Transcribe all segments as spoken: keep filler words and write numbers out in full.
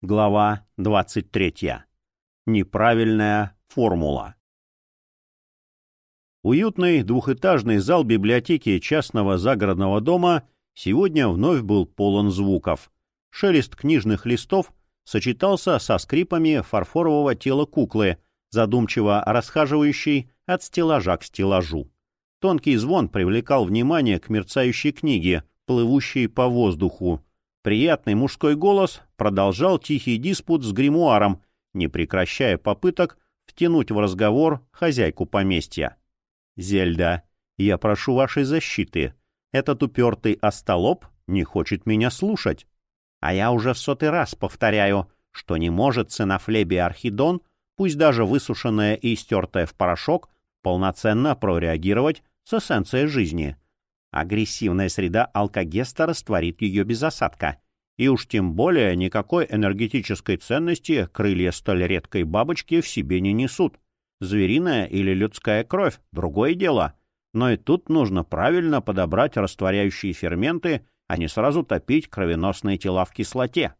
Глава двадцать третья. Неправильная формула. Уютный двухэтажный зал библиотеки частного загородного дома сегодня вновь был полон звуков. Шелест книжных листов сочетался со скрипами фарфорового тела куклы, задумчиво расхаживающей от стеллажа к стеллажу. Тонкий звон привлекал внимание к мерцающей книге, плывущей по воздуху. Приятный мужской голос продолжал тихий диспут с гримуаром, не прекращая попыток втянуть в разговор хозяйку поместья. «Зельда, я прошу вашей защиты. Этот упертый остолоп не хочет меня слушать. А я уже в сотый раз повторяю, что не может Ценофлебия Архидон, пусть даже высушенная и стертая в порошок, полноценно прореагировать с эссенцией жизни. Агрессивная среда алкогеста растворит ее без осадка. И уж тем более никакой энергетической ценности крылья столь редкой бабочки в себе не несут. Звериная или людская кровь — другое дело. Но и тут нужно правильно подобрать растворяющие ферменты, а не сразу топить кровеносные тела в кислоте.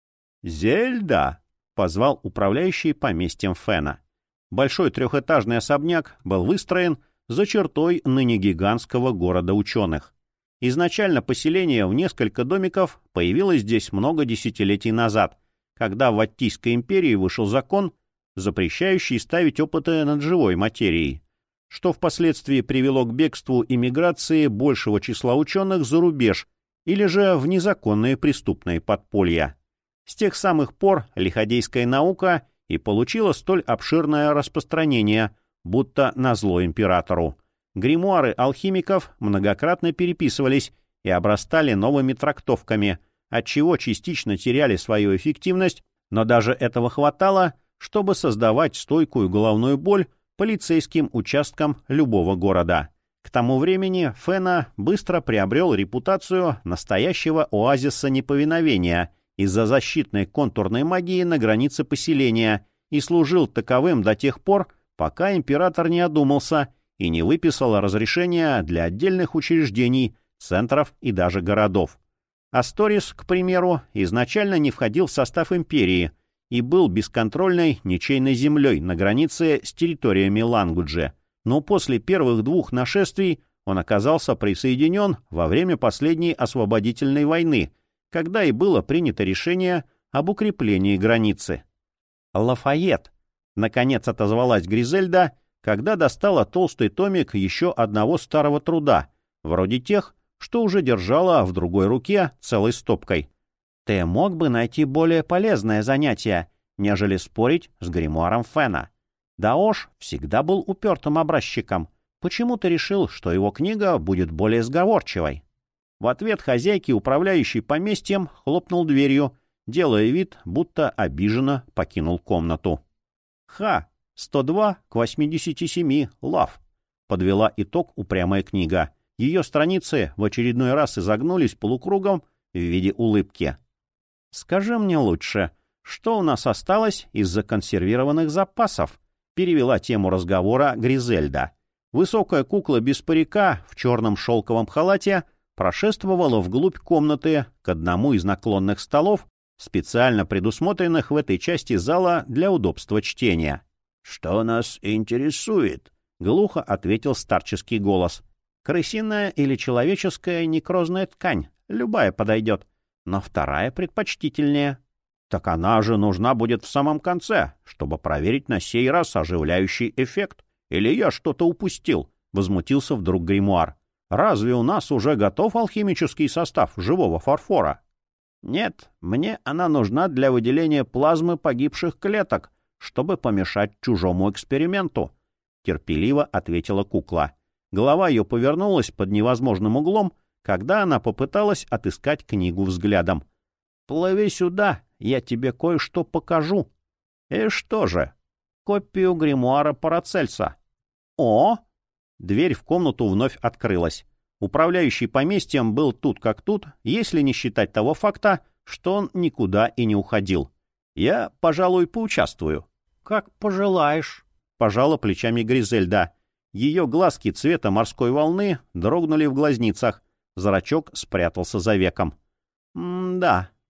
«Зельда!» — позвал управляющий поместьем Фена. Большой трехэтажный особняк был выстроен за чертой ныне гигантского города ученых. Изначально поселение в несколько домиков появилось здесь много десятилетий назад, когда в Аттийской империи вышел закон, запрещающий ставить опыты над живой материей, что впоследствии привело к бегству и миграции большего числа ученых за рубеж или же в незаконные преступные подполья. С тех самых пор лиходейская наука и получила столь обширное распространение, будто назло императору. Гримуары алхимиков многократно переписывались и обрастали новыми трактовками, отчего частично теряли свою эффективность, но даже этого хватало, чтобы создавать стойкую головную боль полицейским участкам любого города. К тому времени Фена быстро приобрел репутацию настоящего оазиса неповиновения из-за защитной контурной магии на границе поселения и служил таковым до тех пор, пока император не одумался и не выписал разрешения для отдельных учреждений, центров и даже городов. Асторис, к примеру, изначально не входил в состав империи и был бесконтрольной ничейной землей на границе с территориями Лангуджи, но после первых двух нашествий он оказался присоединен во время последней освободительной войны, когда и было принято решение об укреплении границы. «Лафайет», — наконец отозвалась Гризельда, когда достала толстый томик еще одного старого труда, вроде тех, что уже держала в другой руке целой стопкой. «Ты мог бы найти более полезное занятие, нежели спорить с гримуаром Фена. Даош всегда был упертым образчиком. Почему ты решил, что его книга будет более сговорчивой?» В ответ хозяйки, управляющий поместьем, хлопнул дверью, делая вид, будто обиженно покинул комнату. «Ха! сто два к восьмидесяти семи, лав!» — подвела итог упрямая книга. Ее страницы в очередной раз изогнулись полукругом в виде улыбки. «Скажи мне лучше, что у нас осталось из законсервированных запасов?» — перевела тему разговора Гризельда. Высокая кукла без парика в черном шелковом халате прошествовала вглубь комнаты к одному из наклонных столов, специально предусмотренных в этой части зала для удобства чтения. «Что нас интересует?» — глухо ответил старческий голос. «Крысиная или человеческая некрозная ткань, любая подойдет, но вторая предпочтительнее». «Так она же нужна будет в самом конце, чтобы проверить на сей раз оживляющий эффект. Или я что-то упустил?» — возмутился вдруг гримуар. «Разве у нас уже готов алхимический состав живого фарфора?» «Нет, мне она нужна для выделения плазмы погибших клеток, чтобы помешать чужому эксперименту», — терпеливо ответила кукла. Голова ее повернулась под невозможным углом, когда она попыталась отыскать книгу взглядом. «Плыви сюда, я тебе кое-что покажу». «И что же?» «Копию гримуара Парацельса». «О!» Дверь в комнату вновь открылась. Управляющий поместьем был тут как тут, если не считать того факта, что он никуда и не уходил. «Я, пожалуй, поучаствую». «Как пожелаешь», — пожала плечами Гризельда. Ее глазки цвета морской волны дрогнули в глазницах. Зрачок спрятался за веком. «М-да,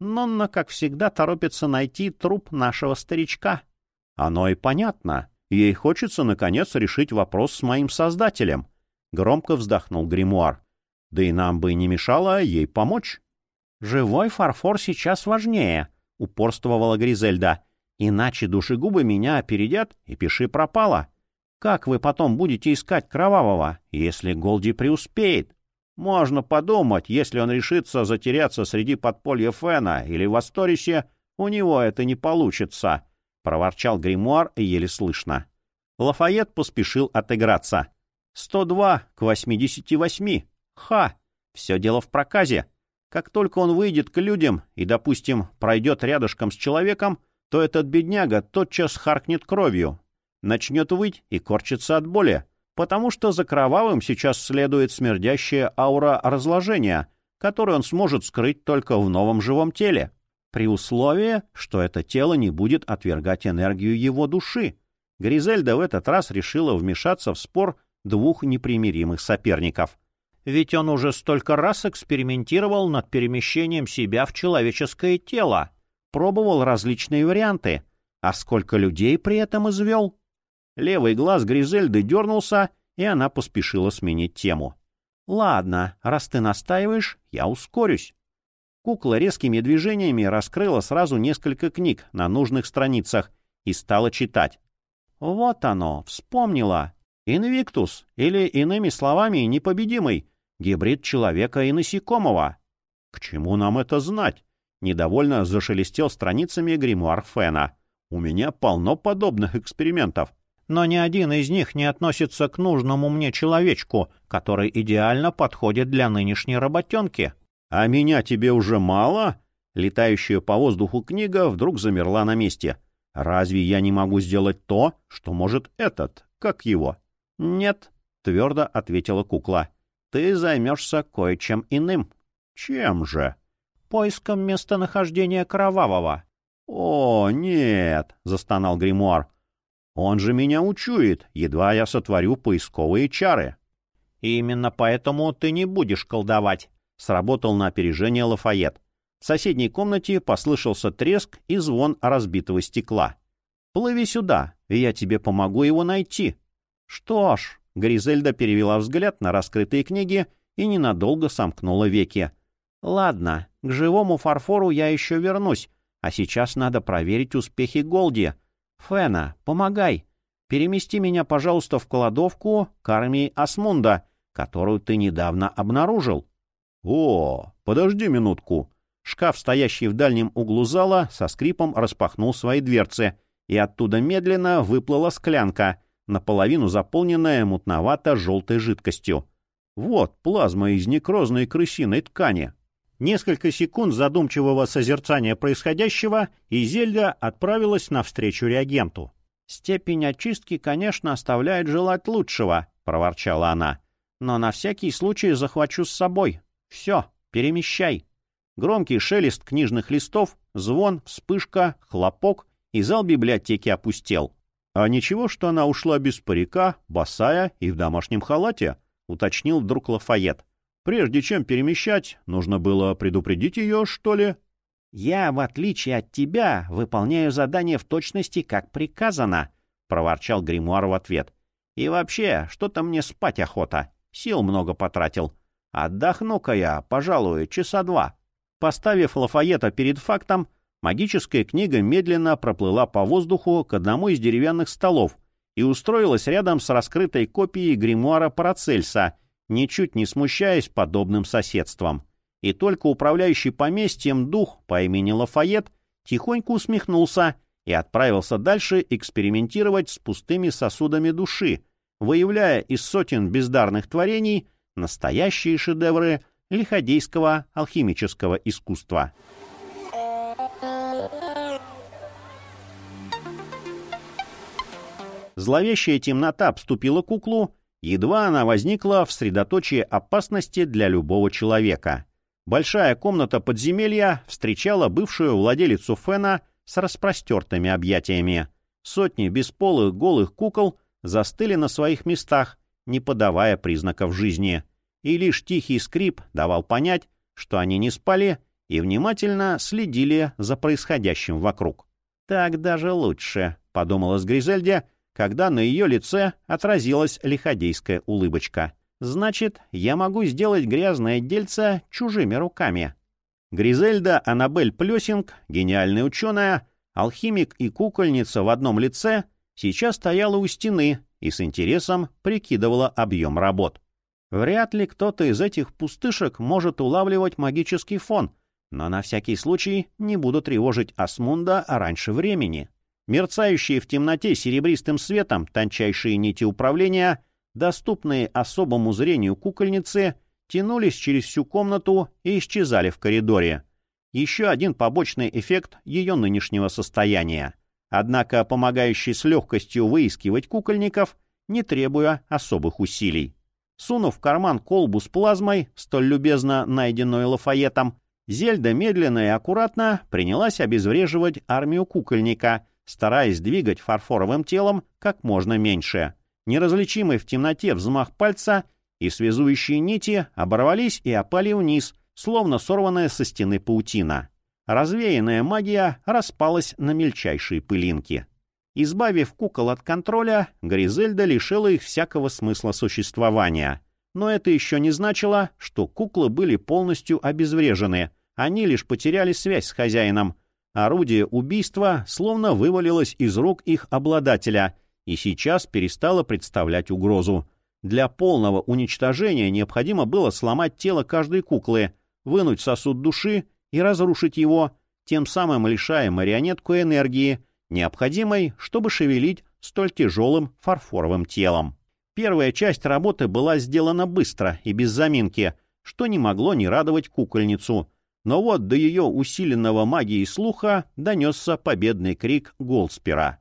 Нонна, как всегда, торопится найти труп нашего старичка. Оно и понятно. Ей хочется, наконец, решить вопрос с моим создателем. Громко вздохнул гримуар. Да и нам бы не мешало ей помочь. Живой фарфор сейчас важнее, упорствовала Гризельда. Иначе душегубы меня опередят, и пиши пропало. Как вы потом будете искать Кровавого, если Голди преуспеет? Можно подумать, если он решится затеряться среди подполья Фена или в Асторисе, у него это не получится, — проворчал гримуар еле слышно. Лафайет поспешил отыграться. Сто два к восьмидесяти восьми. Ха! Все дело в проказе. Как только он выйдет к людям и, допустим, пройдет рядышком с человеком, то этот бедняга тотчас харкнет кровью, начнет выть и корчиться от боли, потому что за Кровавым сейчас следует смердящая аура разложения, которую он сможет скрыть только в новом живом теле, при условии, что это тело не будет отвергать энергию его души. Гризельда в этот раз решила вмешаться в спор двух непримиримых соперников. Ведь он уже столько раз экспериментировал над перемещением себя в человеческое тело, пробовал различные варианты, а сколько людей при этом извел. Левый глаз Гризельды дернулся, и она поспешила сменить тему. — Ладно, раз ты настаиваешь, я ускорюсь. Кукла резкими движениями раскрыла сразу несколько книг на нужных страницах и стала читать. Вот оно, вспомнила. Инвиктус, или, иными словами, непобедимый, гибрид человека и насекомого. — К чему нам это знать? — недовольно зашелестел страницами гримуар Фена. — У меня полно подобных экспериментов. Но ни один из них не относится к нужному мне человечку, который идеально подходит для нынешней работенки. — А меня тебе уже мало? Летающая по воздуху книга вдруг замерла на месте. — Разве я не могу сделать то, что может этот? Как его? — Нет, — твердо ответила кукла. — Ты займешься кое-чем иным. — Чем же? — Поиском местонахождения Кровавого. — О, нет, — застонал гримуар. — Он же меня учует, едва я сотворю поисковые чары. — Именно поэтому ты не будешь колдовать, — сработал на опережение Лафайет. В соседней комнате послышался треск и звон разбитого стекла. — Плыви сюда, и я тебе помогу его найти. — Что ж, — Гризельда перевела взгляд на раскрытые книги и ненадолго сомкнула веки. — Ладно, к живому фарфору я еще вернусь, а сейчас надо проверить успехи Голди. Фена, помогай. Перемести меня, пожалуйста, в кладовку к армии Асмунда, которую ты недавно обнаружил. — О, подожди минутку. Шкаф, стоящий в дальнем углу зала, со скрипом распахнул свои дверцы, и оттуда медленно выплыла склянка, наполовину заполненная мутновато-желтой жидкостью. Вот плазма из некрозной крысиной ткани. Несколько секунд задумчивого созерцания происходящего, и Зельда отправилась навстречу реагенту. «Степень очистки, конечно, оставляет желать лучшего», — проворчала она. «Но на всякий случай захвачу с собой. Все, перемещай». Громкий шелест книжных листов, звон, вспышка, хлопок, и зал библиотеки опустел. «А ничего, что она ушла без парика, босая и в домашнем халате?» — уточнил вдруг Лафайет. «Прежде чем перемещать, нужно было предупредить ее, что ли?» «Я, в отличие от тебя, выполняю задание в точности, как приказано», — проворчал гримуар в ответ. «И вообще, что-то мне спать охота. Сил много потратил. Отдохну-ка я, пожалуй, часа два». Поставив Лафайета перед фактом, магическая книга медленно проплыла по воздуху к одному из деревянных столов и устроилась рядом с раскрытой копией гримуара Парацельса, ничуть не смущаясь подобным соседством. И только управляющий поместьем дух по имени Лафайет тихонько усмехнулся и отправился дальше экспериментировать с пустыми сосудами души, выявляя из сотен бездарных творений настоящие шедевры лиходейского алхимического искусства. Зловещая темнота обступила куклу, едва она возникла в средоточии опасности для любого человека. Большая комната подземелья встречала бывшую владелицу Фена с распростертыми объятиями. Сотни бесполых голых кукол застыли на своих местах, не подавая признаков жизни. И лишь тихий скрип давал понять, что они не спали и внимательно следили за происходящим вокруг. «Так даже лучше», — подумалось Гризельде, когда на ее лице отразилась лиходейская улыбочка. «Значит, я могу сделать грязное дельце чужими руками». Гризельда Аннабель Плесинг, гениальная ученая, алхимик и кукольница в одном лице, сейчас стояла у стены и с интересом прикидывала объем работ. Вряд ли кто-то из этих пустышек может улавливать магический фон, но на всякий случай не буду тревожить Асмунда раньше времени. Мерцающие в темноте серебристым светом тончайшие нити управления, доступные особому зрению кукольницы, тянулись через всю комнату и исчезали в коридоре. Еще один побочный эффект ее нынешнего состояния. Однако помогающий с легкостью выискивать кукольников, не требуя особых усилий. Сунув в карман колбу с плазмой, столь любезно найденную Лафаетом, Зельда медленно и аккуратно принялась обезвреживать армию кукольника, стараясь двигать фарфоровым телом как можно меньше. Неразличимый в темноте взмах пальца и связующие нити оборвались и опали вниз, словно сорванная со стены паутина. Развеянная магия распалась на мельчайшие пылинки. Избавив кукол от контроля, Гризельда лишила их всякого смысла существования. Но это еще не значило, что куклы были полностью обезврежены, они лишь потеряли связь с хозяином. Орудие убийства словно вывалилось из рук их обладателя и сейчас перестало представлять угрозу. Для полного уничтожения необходимо было сломать тело каждой куклы, вынуть сосуд души и разрушить его, тем самым лишая марионетку энергии, необходимой, чтобы шевелить столь тяжелым фарфоровым телом. Первая часть работы была сделана быстро и без заминки, что не могло не радовать кукольницу. Но вот до ее усиленного магией слуха донесся победный крик Голдспера.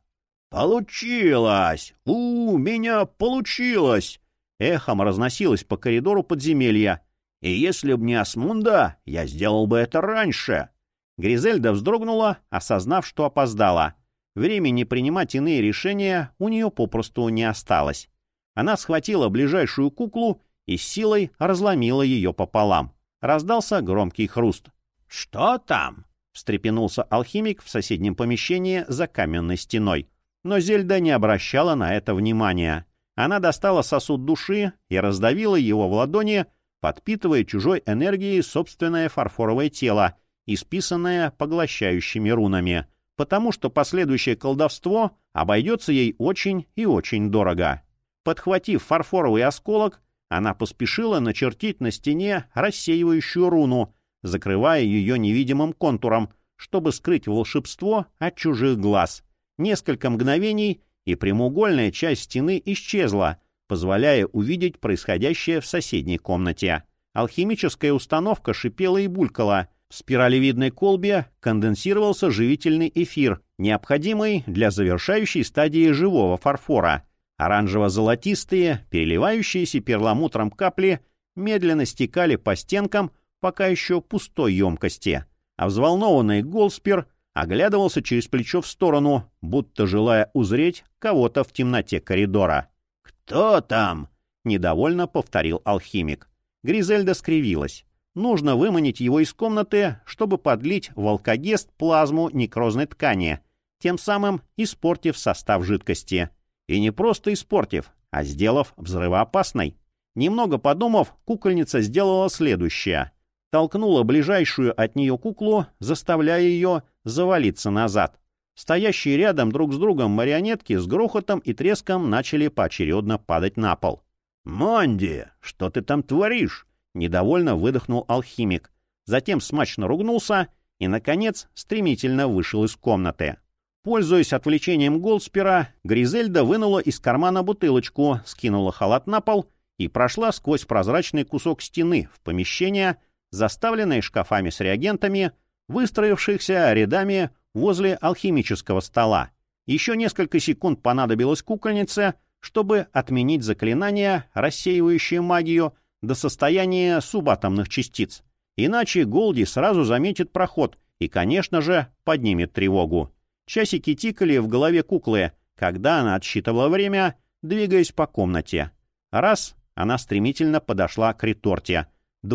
«Получилось! У, меня получилось!» Эхом разносилось по коридору подземелья. «И если б не Асмунда, я сделал бы это раньше!» Гризельда вздрогнула, осознав, что опоздала. Времени принимать иные решения у нее попросту не осталось. Она схватила ближайшую куклу и с силой разломила ее пополам. Раздался громкий хруст. «Что там?» — встрепенулся алхимик в соседнем помещении за каменной стеной. Но Зельда не обращала на это внимания. Она достала сосуд души и раздавила его в ладони, подпитывая чужой энергией собственное фарфоровое тело, исписанное поглощающими рунами, потому что последующее колдовство обойдется ей очень и очень дорого. Подхватив фарфоровый осколок, она поспешила начертить на стене рассеивающую руну, закрывая ее невидимым контуром, чтобы скрыть волшебство от чужих глаз. Несколько мгновений, и прямоугольная часть стены исчезла, позволяя увидеть происходящее в соседней комнате. Алхимическая установка шипела и булькала. В спиралевидной колбе конденсировался живительный эфир, необходимый для завершающей стадии живого фарфора. Оранжево-золотистые, переливающиеся перламутром капли медленно стекали по стенкам пока еще пустой емкости, а взволнованный Голдспер оглядывался через плечо в сторону, будто желая узреть кого-то в темноте коридора. «Кто там?» — недовольно повторил алхимик. Гризельда скривилась. Нужно выманить его из комнаты, чтобы подлить в алкогест плазму некрозной ткани, тем самым испортив состав жидкости. И не просто испортив, а сделав взрывоопасной. Немного подумав, кукольница сделала следующее. Толкнула ближайшую от нее куклу, заставляя ее завалиться назад. Стоящие рядом друг с другом марионетки с грохотом и треском начали поочередно падать на пол. «Монди, что ты там творишь?» — недовольно выдохнул алхимик. Затем смачно ругнулся и, наконец, стремительно вышел из комнаты. Пользуясь отвлечением Голдспера, Гризельда вынула из кармана бутылочку, скинула халат на пол и прошла сквозь прозрачный кусок стены в помещение, заставленное шкафами с реагентами, выстроившихся рядами возле алхимического стола. Еще несколько секунд понадобилось кукольнице, чтобы отменить заклинание, рассеивающее магию, до состояния субатомных частиц. Иначе Голди сразу заметит проход и, конечно же, поднимет тревогу. Часики тикали в голове куклы, когда она отсчитывала время, двигаясь по комнате. Раз — она стремительно подошла к реторте. Два —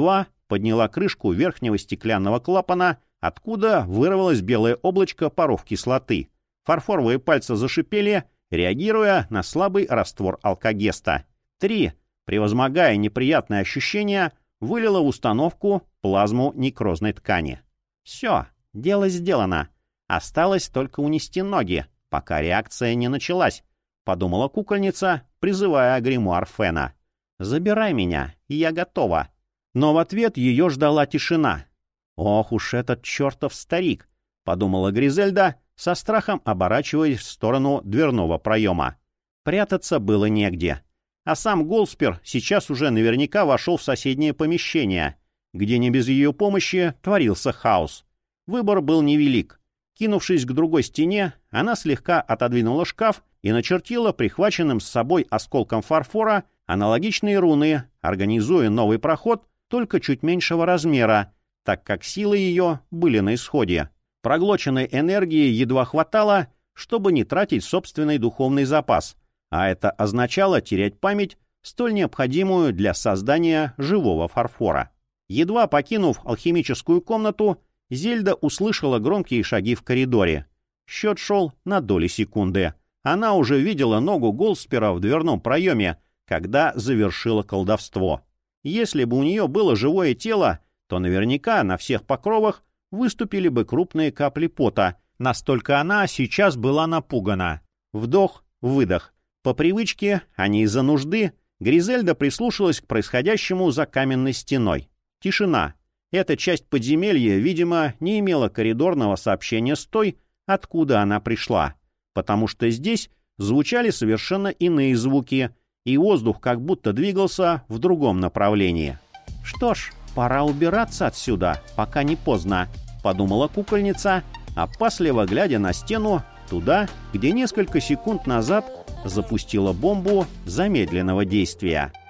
подняла крышку верхнего стеклянного клапана, откуда вырвалось белое облачко паров кислоты. Фарфоровые пальцы зашипели, реагируя на слабый раствор алкогеста. Три, превозмогая неприятные ощущения, вылила в установку плазму некрозной ткани. Все, дело сделано. Осталось только унести ноги, пока реакция не началась, подумала кукольница, призывая гримуар Фена. «Забирай меня, я готова». Но в ответ ее ждала тишина. «Ох уж этот чертов старик», — подумала Гризельда, со страхом оборачиваясь в сторону дверного проема. Прятаться было негде. А сам Голспер сейчас уже наверняка вошел в соседнее помещение, где не без ее помощи творился хаос. Выбор был невелик. Кинувшись к другой стене, она слегка отодвинула шкаф и начертила прихваченным с собой осколком фарфора аналогичные руны, организуя новый проход только чуть меньшего размера, так как силы ее были на исходе. Проглоченной энергии едва хватало, чтобы не тратить собственный духовный запас, а это означало терять память, столь необходимую для создания живого фарфора. Едва покинув алхимическую комнату, Зельда услышала громкие шаги в коридоре. Счет шел на доли секунды. Она уже видела ногу Голспера в дверном проеме, когда завершила колдовство. Если бы у нее было живое тело, то наверняка на всех покровах выступили бы крупные капли пота. Настолько она сейчас была напугана. Вдох, выдох. По привычке, а не из-за нужды, Гризельда прислушалась к происходящему за каменной стеной. Тишина. Эта часть подземелья, видимо, не имела коридорного сообщения с той, откуда она пришла, потому что здесь звучали совершенно иные звуки, и воздух как будто двигался в другом направлении. «Что ж, пора убираться отсюда, пока не поздно», — подумала кукольница, опасливо глядя на стену, туда, где несколько секунд назад запустила бомбу замедленного действия.